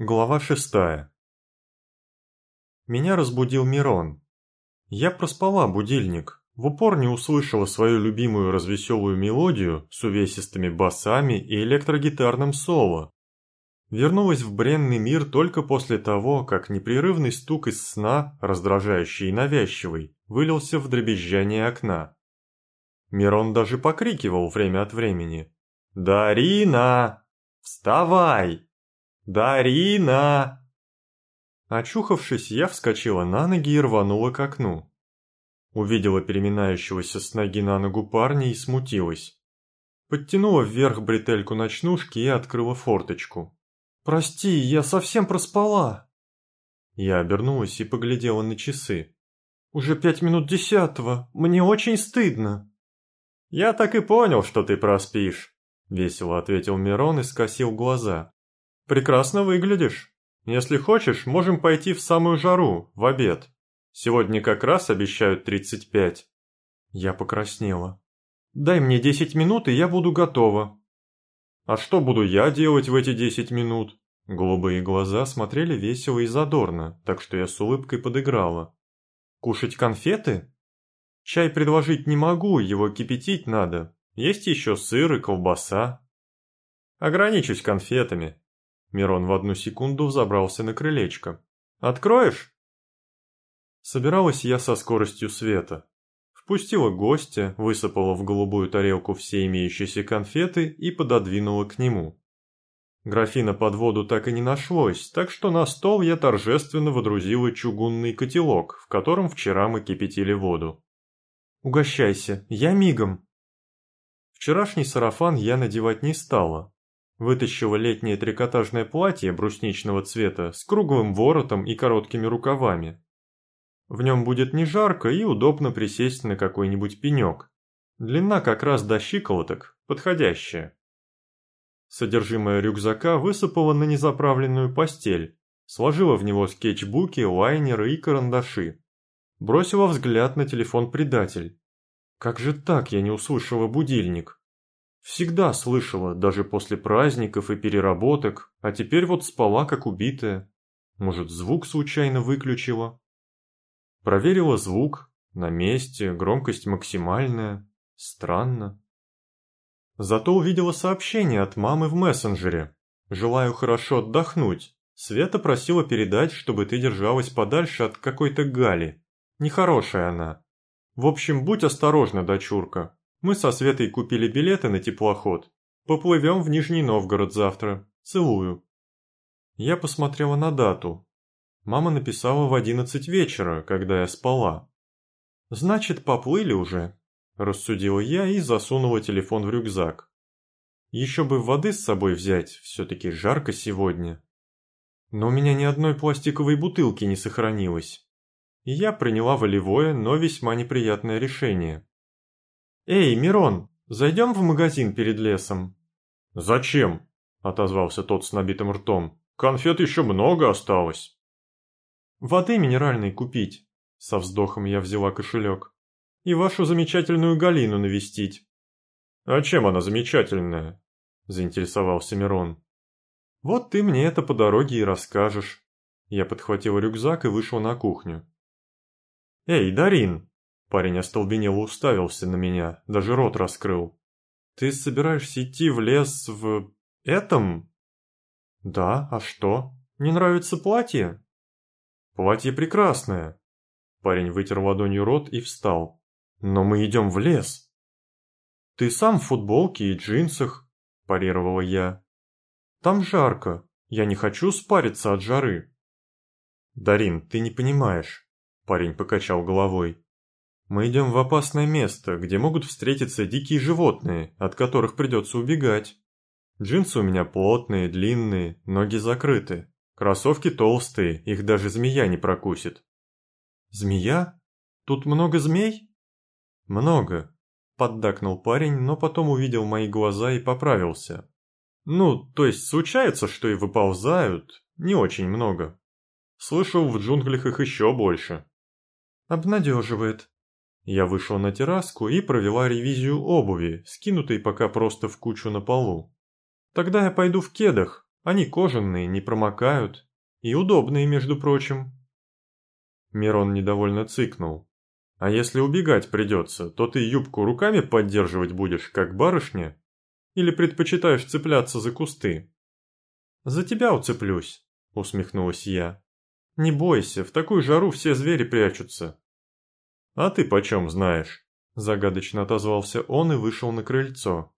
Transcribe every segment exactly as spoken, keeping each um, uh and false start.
Глава шестая. Меня разбудил Мирон. Я проспала будильник, в упор не услышала свою любимую развеселую мелодию с увесистыми басами и электрогитарным соло. Вернулась в бренный мир только после того, как непрерывный стук из сна, раздражающий и навязчивый, вылился в дребезжание окна. Мирон даже покрикивал время от времени: «Дарина! Вставай! Дарина!» Очухавшись, я вскочила на ноги и рванула к окну. Увидела переминающегося с ноги на ногу парня и смутилась. Подтянула вверх бретельку ночнушки и открыла форточку. «Прости, я совсем проспала!» Я обернулась и поглядела на часы. «Уже пять минут десятого, мне очень стыдно!» «Я так и понял, что ты проспишь», — весело ответил Мирон и скосил глаза. «Прекрасно выглядишь. Если хочешь, можем пойти в самую жару, в обед. Сегодня как раз обещают тридцать пять». Я покраснела. «Дай мне десять минут, и я буду готова». «А что буду я делать в эти десять минут?» Голубые глаза смотрели весело и задорно, так что я с улыбкой подыграла. «Кушать конфеты? Чай предложить не могу, его кипятить надо. Есть еще сыр и колбаса». «Ограничусь конфетами». Мирон в одну секунду взобрался на крылечко. «Откроешь?» Собиралась я со скоростью света. Впустила гостя, высыпала в голубую тарелку все имеющиеся конфеты и пододвинула к нему. Графина под воду так и не нашлось, так что на стол я торжественно водрузила чугунный котелок, в котором вчера мы кипятили воду. «Угощайся, я мигом». Вчерашний сарафан я надевать не стала. Вытащила летнее трикотажное платье брусничного цвета с круглым воротом и короткими рукавами. В нем будет не жарко и удобно присесть на какой-нибудь пенек. Длина как раз до щиколоток, подходящая. Содержимое рюкзака высыпала на незаправленную постель, сложила в него скетчбуки, лайнеры и карандаши. Бросила взгляд на телефон-предатель. Как же так я не услышала будильник? Всегда слышала, даже после праздников и переработок, а теперь вот спала как убитая. Может, звук случайно выключила? Проверила звук, на месте, громкость максимальная. Странно. Зато увидела сообщение от мамы в мессенджере. «Желаю хорошо отдохнуть. Света просила передать, чтобы ты держалась подальше от какой-то Гали. Нехорошая она. В общем, будь осторожна, дочурка. Мы со Светой купили билеты на теплоход. Поплывем в Нижний Новгород завтра. Целую». Я посмотрела на дату. Мама написала в одиннадцать вечера, когда я спала. «Значит, поплыли уже», – рассудила я и засунула телефон в рюкзак. Еще бы воды с собой взять, все-таки жарко сегодня. Но у меня ни одной пластиковой бутылки не сохранилось. И я приняла волевое, но весьма неприятное решение. «Эй, Мирон, зайдем в магазин перед лесом?» «Зачем?» – отозвался тот с набитым ртом. «Конфет еще много осталось». «Воды минеральной купить», – со вздохом я взяла кошелек. «И вашу замечательную Галину навестить». «А чем она замечательная?» – заинтересовался Мирон. «Вот ты мне это по дороге и расскажешь». Я подхватила рюкзак и вышла на кухню. «Эй, Дарин!» Парень остолбенело уставился на меня, даже рот раскрыл. «Ты собираешься идти в лес в... этом?» «Да, а что? Не нравится платье?» «Платье прекрасное». Парень вытер ладонью рот и встал. «Но мы идем в лес». «Ты сам в футболке и джинсах», – парировала я. «Там жарко, я не хочу спариться от жары». «Дарин, ты не понимаешь», – парень покачал головой. «Мы идем в опасное место, где могут встретиться дикие животные, от которых придется убегать. Джинсы у меня плотные, длинные, ноги закрыты. Кроссовки толстые, их даже змея не прокусит». «Змея? Тут много змей?» «Много», – поддакнул парень, но потом увидел мои глаза и поправился. «Ну, то есть случается, что и выползают, не очень много. Слышал, в джунглях их еще больше». «Обнадеживает». Я вышла на терраску и провела ревизию обуви, скинутой пока просто в кучу на полу. «Тогда я пойду в кедах, Они кожаные, не промокают. И удобные, между прочим. Мирон недовольно цыкнул. А если убегать придется, то ты юбку руками поддерживать будешь, как барышня? Или предпочитаешь цепляться за кусты? За тебя уцеплюсь, усмехнулась я. Не бойся, в такую жару все звери прячутся. А ты почем знаешь? Загадочно отозвался он и вышел на крыльцо.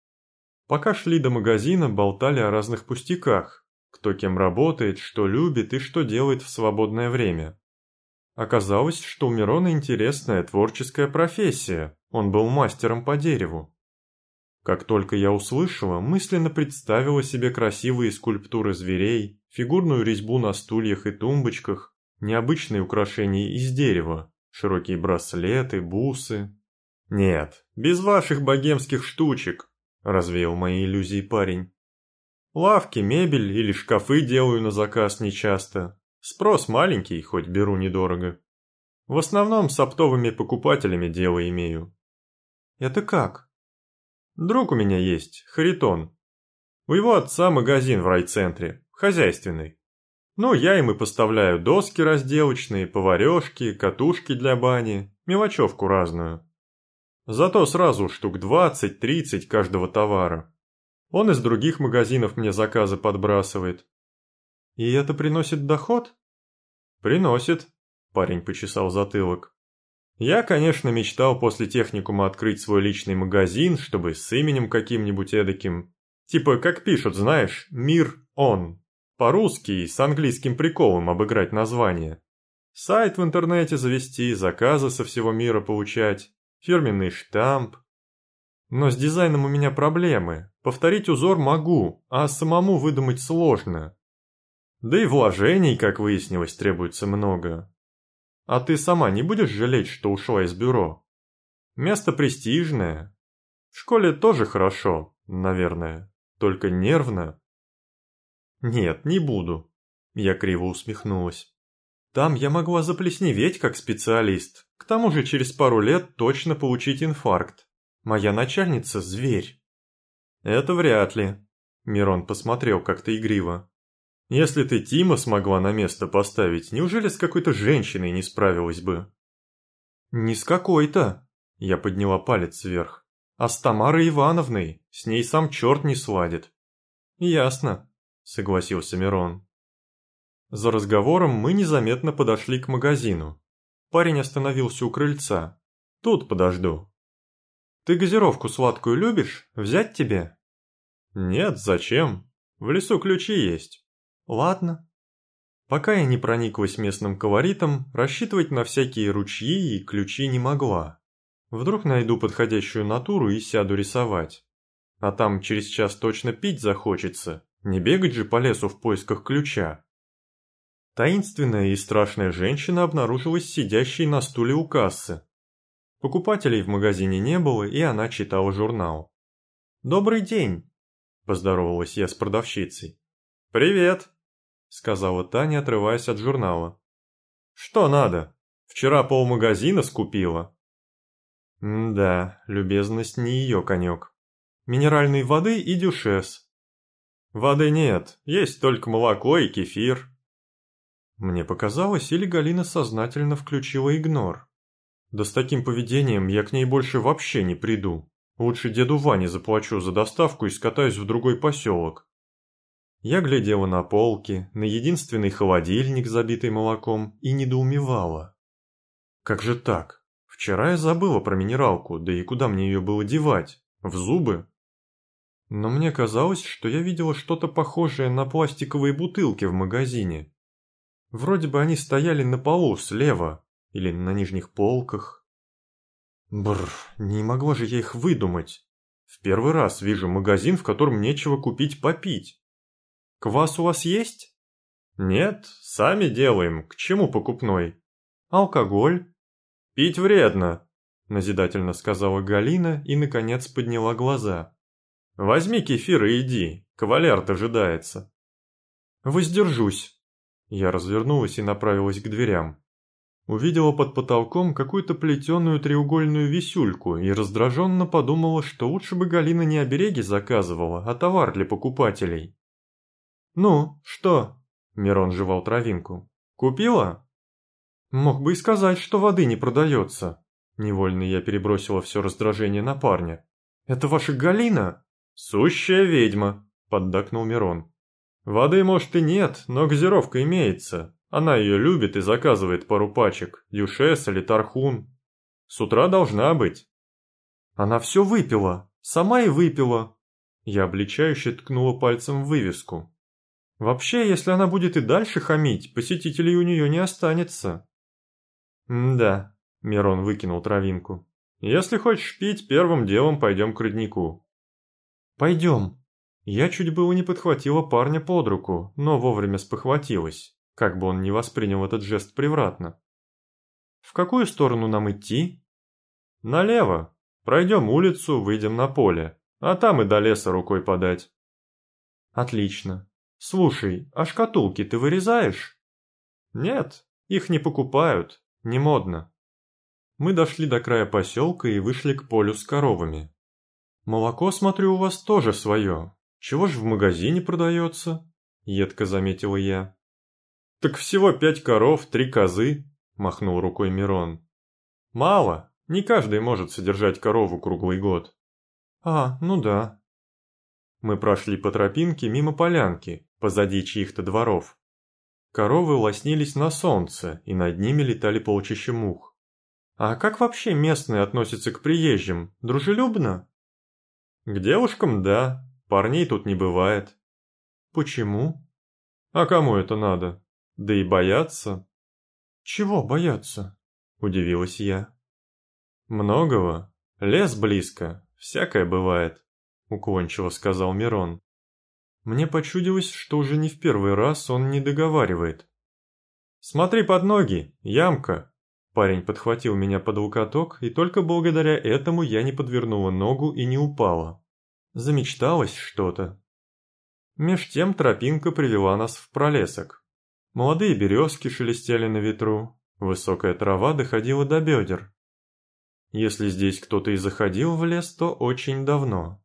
Пока шли до магазина, болтали о разных пустяках. Кто кем работает, что любит и что делает в свободное время. Оказалось, что у Мирона интересная творческая профессия, он был мастером по дереву. Как только я услышала, мысленно представила себе красивые скульптуры зверей, фигурную резьбу на стульях и тумбочках, необычные украшения из дерева, широкие браслеты, бусы. «Нет, без ваших богемских штучек», – развеял мои иллюзии парень. «Лавки, мебель или шкафы делаю на заказ нечасто. Спрос маленький, хоть беру недорого. В основном с оптовыми покупателями дело имею». «Это как?» «Друг у меня есть, Харитон. У его отца магазин в райцентре, хозяйственный. Ну, я им и поставляю доски разделочные, поварешки, катушки для бани, мелочевку разную. Зато сразу штук двадцать-тридцать каждого товара. Он из других магазинов мне заказы подбрасывает». «И это приносит доход?» «Приносит», – парень почесал затылок. «Я, конечно, мечтал после техникума открыть свой личный магазин, чтобы с именем каким-нибудь эдаким. Типа, как пишут, знаешь, «Мир Он». По-русски и с английским приколом обыграть название. Сайт в интернете завести, заказы со всего мира получать, фирменный штамп. Но с дизайном у меня проблемы. Повторить узор могу, а самому выдумать сложно. Да и вложений, как выяснилось, требуется много. А ты сама не будешь жалеть, что ушла из бюро? Место престижное. В школе тоже хорошо, наверное, только нервно». «Нет, не буду», – я криво усмехнулась. «Там я могла заплесневеть как специалист, к тому же через пару лет точно получить инфаркт. Моя начальница – зверь». «Это вряд ли», – Мирон посмотрел как-то игриво. «Если ты Тима смогла на место поставить, неужели с какой-то женщиной не справилась бы?» «Не с какой-то», – я подняла палец вверх, – «а с Тамарой Ивановной, с ней сам черт не сладит». «Ясно», – согласился Мирон. За разговором мы незаметно подошли к магазину. Парень остановился у крыльца. «Тут подожду». «Ты газировку сладкую любишь? Взять тебе?» «Нет, зачем? В лесу ключи есть». «Ладно». Пока я не прониклась местным колоритом, рассчитывать на всякие ручьи и ключи не могла. Вдруг найду подходящую натуру и сяду рисовать. А там через час точно пить захочется, не бегать же по лесу в поисках ключа. Таинственная и страшная женщина обнаружилась сидящей на стуле у кассы. Покупателей в магазине не было, и она читала журнал. «Добрый день», – поздоровалась я с продавщицей. «Привет», – сказала Таня, отрываясь от журнала. «Что надо? Вчера полмагазина скупила». М-да, любезность не ее конек. Минеральной воды и дюшес. «Воды нет, есть только молоко и кефир». Мне показалось, или Галина сознательно включила игнор. Да с таким поведением я к ней больше вообще не приду. Лучше деду Ване заплачу за доставку и скатаюсь в другой поселок. Я глядела на полки, на единственный холодильник, забитый молоком, и недоумевала. Как же так? Вчера я забыла про минералку, да и куда мне ее было девать? В зубы? Но мне казалось, что я видела что-то похожее на пластиковые бутылки в магазине. Вроде бы они стояли на полу слева или на нижних полках. Бррр, не могла же я их выдумать. В первый раз вижу магазин, в котором нечего купить попить. «Квас у вас есть?» «Нет, сами делаем, к чему покупной?» «Алкоголь?» «Пить вредно», – назидательно сказала Галина и, наконец, подняла глаза. «Возьми кефир и иди, кавалер дожидается». «Воздержусь». Я развернулась и направилась к дверям. Увидела под потолком какую-то плетеную треугольную висюльку и раздраженно подумала, что лучше бы Галина не обереги заказывала, а товар для покупателей. «Ну, что?» – Мирон жевал травинку. «Купила?» «Мог бы и сказать, что воды не продается». Невольно я перебросила все раздражение на парня. «Это ваша Галина?» «Сущая ведьма», – поддакнул Мирон. «Воды, может, и нет, но газировка имеется. Она ее любит и заказывает пару пачек, дюшес или тархун. С утра должна быть». «Она все выпила, сама и выпила». Я обличающе ткнула пальцем в вывеску. «Вообще, если она будет и дальше хамить, посетителей у нее не останется». «М-да», — Мирон выкинул травинку. «Если хочешь пить, первым делом пойдем к роднику». «Пойдем». Я чуть было не подхватила парня под руку, но вовремя спохватилась, как бы он ни воспринял этот жест превратно. «В какую сторону нам идти?» «Налево. Пройдем улицу, выйдем на поле, а там и до леса рукой подать». «Отлично. Слушай, а шкатулки ты вырезаешь?» «Нет, их не покупают, не модно». Мы дошли до края поселка и вышли к полю с коровами. «Молоко, смотрю, у вас тоже свое. Чего ж в магазине продается?» — едко заметила я. «Так всего пять коров, три козы», — махнул рукой Мирон. «Мало, не каждый может содержать корову круглый год». «А, ну да». Мы прошли по тропинке мимо полянки, позади чьих-то дворов. Коровы лоснились на солнце, и над ними летали полчища мух. «А как вообще местные относятся к приезжим? Дружелюбно?» «К девушкам – да, парней тут не бывает». «Почему?» «А кому это надо? Да и боятся». «Чего бояться?» – удивилась я. «Многого. Лес близко, всякое бывает», – уклончиво сказал Мирон. Мне почудилось, что уже не в первый раз он не договаривает. «Смотри под ноги, ямка!» Парень подхватил меня под локоток, и только благодаря этому я не подвернула ногу и не упала. Замечталось что-то. Меж тем тропинка привела нас в пролесок. Молодые березки шелестели на ветру, высокая трава доходила до бедер. Если здесь кто-то и заходил в лес, то очень давно.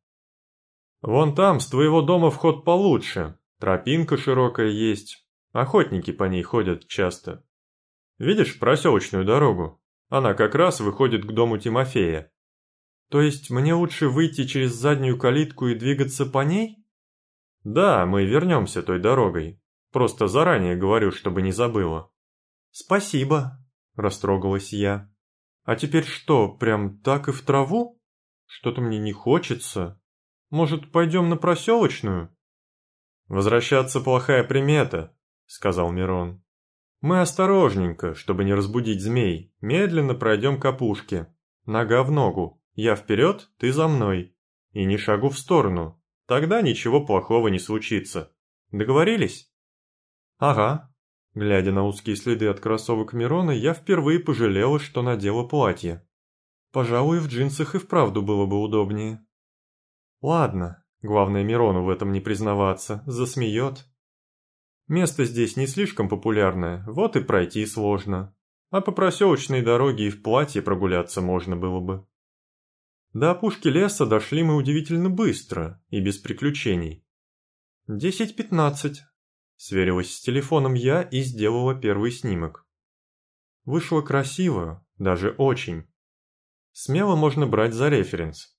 «Вон там, с твоего дома вход получше, тропинка широкая есть, охотники по ней ходят часто. Видишь проселочную дорогу? Она как раз выходит к дому Тимофея». «То есть мне лучше выйти через заднюю калитку и двигаться по ней?» «Да, мы вернемся той дорогой. Просто заранее говорю, чтобы не забыла». «Спасибо», – растрогалась я. «А теперь что, прям так и в траву? Что-то мне не хочется. Может, пойдем на проселочную?» «Возвращаться плохая примета», – сказал Мирон. «Мы осторожненько, чтобы не разбудить змей, медленно пройдем к опушке. Нога в ногу, я вперед, ты за мной. И ни шагу в сторону, тогда ничего плохого не случится. Договорились?» «Ага». Глядя на узкие следы от кроссовок Мирона, я впервые пожалела, что надела платье. Пожалуй, в джинсах и вправду было бы удобнее. «Ладно, главное Мирону в этом не признаваться, засмеет». Место здесь не слишком популярное, вот и пройти сложно. А по проселочной дороге и в платье прогуляться можно было бы. До опушки леса дошли мы удивительно быстро и без приключений. «Десять пятнадцать», — сверилась с телефоном я и сделала первый снимок. Вышло красиво, даже очень. Смело можно брать за референс.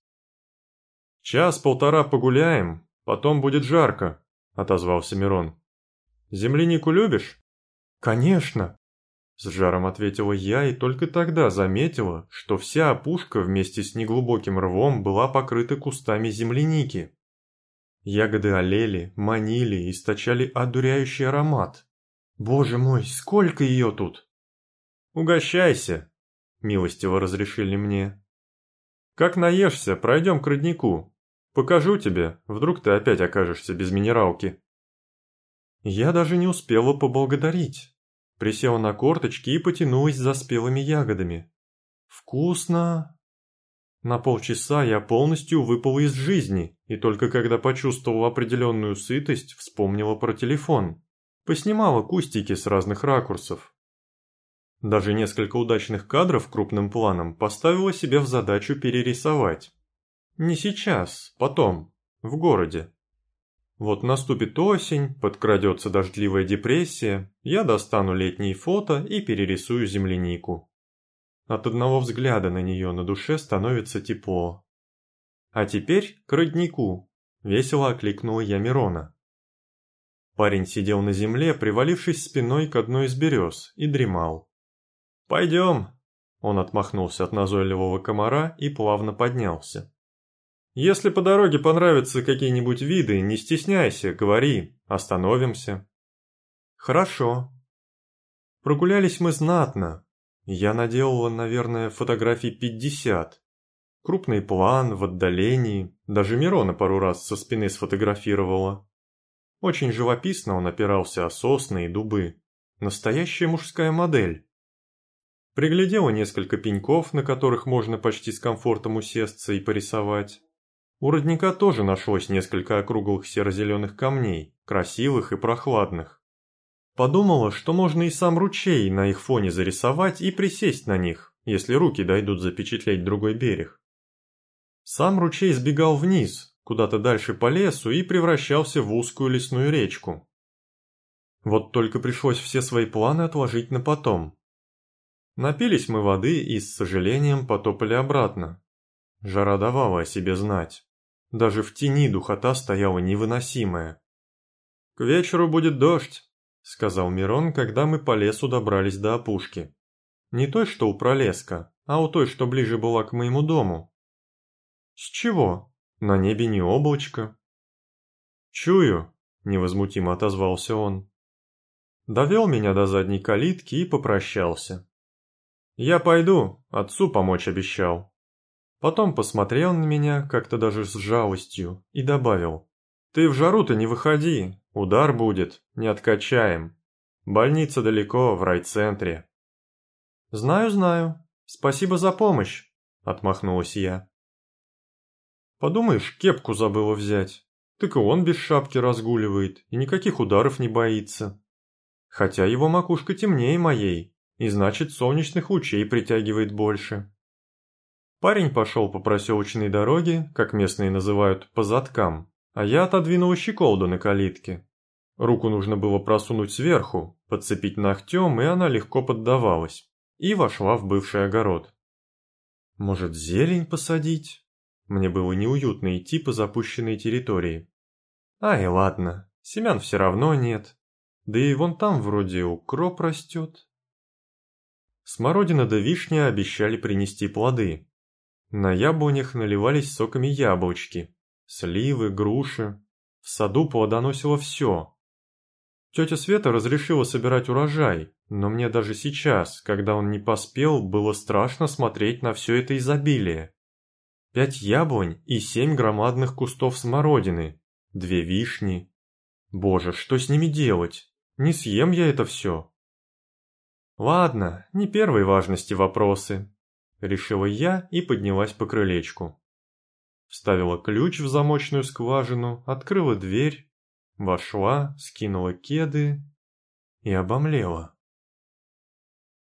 «Час-полтора погуляем, потом будет жарко», — отозвался Мирон. «Землянику любишь?» «Конечно!» — с жаром ответила я и только тогда заметила, что вся опушка вместе с неглубоким рвом была покрыта кустами земляники. Ягоды олели, манили, источали одуряющий аромат. Боже мой, сколько ее тут! «Угощайся!» — милостиво разрешили мне. «Как наешься, пройдем к роднику. Покажу тебе, вдруг ты опять окажешься без минералки». Я даже не успела поблагодарить. Присела на корточки и потянулась за спелыми ягодами. Вкусно! На полчаса я полностью выпала из жизни, и только когда почувствовала определенную сытость, вспомнила про телефон. Поснимала кустики с разных ракурсов. Даже несколько удачных кадров крупным планом поставила себе в задачу перерисовать. Не сейчас, потом, в городе. Вот наступит осень, подкрадется дождливая депрессия, я достану летние фото и перерисую землянику. От одного взгляда на нее на душе становится тепло. А теперь к роднику, весело окликнула я Мирона. Парень сидел на земле, привалившись спиной к одной из берез, и дремал. «Пойдем!» Он отмахнулся от назойливого комара и плавно поднялся. «Если по дороге понравятся какие-нибудь виды, не стесняйся, говори, остановимся». «Хорошо». Прогулялись мы знатно. Я наделала, наверное, фотографий пятьдесят. Крупный план, в отдалении, даже Мирона пару раз со спины сфотографировала. Очень живописно он опирался о сосны и дубы. Настоящая мужская модель. Приглядела несколько пеньков, на которых можно почти с комфортом усесться и порисовать. У родника тоже нашлось несколько округлых серо-зеленых камней, красивых и прохладных. Подумала, что можно и сам ручей на их фоне зарисовать и присесть на них, если руки дойдут запечатлеть другой берег. Сам ручей сбегал вниз, куда-то дальше по лесу и превращался в узкую лесную речку. Вот только пришлось все свои планы отложить на потом. Напились мы воды и с сожалением потопали обратно. Жара давала о себе знать. Даже в тени духота стояла невыносимая. «К вечеру будет дождь», — сказал Мирон, когда мы по лесу добрались до опушки. Не той, что у пролеска, а у той, что ближе была к моему дому. «С чего? На небе не облачко». «Чую», — невозмутимо отозвался он. Довел меня до задней калитки и попрощался. «Я пойду, отцу помочь обещал». Потом посмотрел на меня, как-то даже с жалостью, и добавил. «Ты в жару-то не выходи, удар будет, не откачаем. Больница далеко, в райцентре». «Знаю, знаю. Спасибо за помощь», — отмахнулась я. «Подумаешь, кепку забыла взять. Так и он без шапки разгуливает, и никаких ударов не боится. Хотя его макушка темнее моей, и значит солнечных лучей притягивает больше». Парень пошел по проселочной дороге, как местные называют, по задкам, а я отодвинула щеколду на калитке. Руку нужно было просунуть сверху, подцепить ногтем, и она легко поддавалась, и вошла в бывший огород. Может, зелень посадить? Мне было неуютно идти по запущенной территории. Ай, ладно, семян все равно нет, да и вон там вроде укроп растет. Смородина да вишня обещали принести плоды. На яблонях наливались соками яблочки, сливы, груши. В саду плодоносило все. Тетя Света разрешила собирать урожай, но мне даже сейчас, когда он не поспел, было страшно смотреть на все это изобилие. Пять яблонь и семь громадных кустов смородины, две вишни. Боже, что с ними делать? Не съем я это все. Ладно, не первой важности вопросы. Решила я и поднялась по крылечку. Вставила ключ в замочную скважину, открыла дверь, вошла, скинула кеды и обомлела.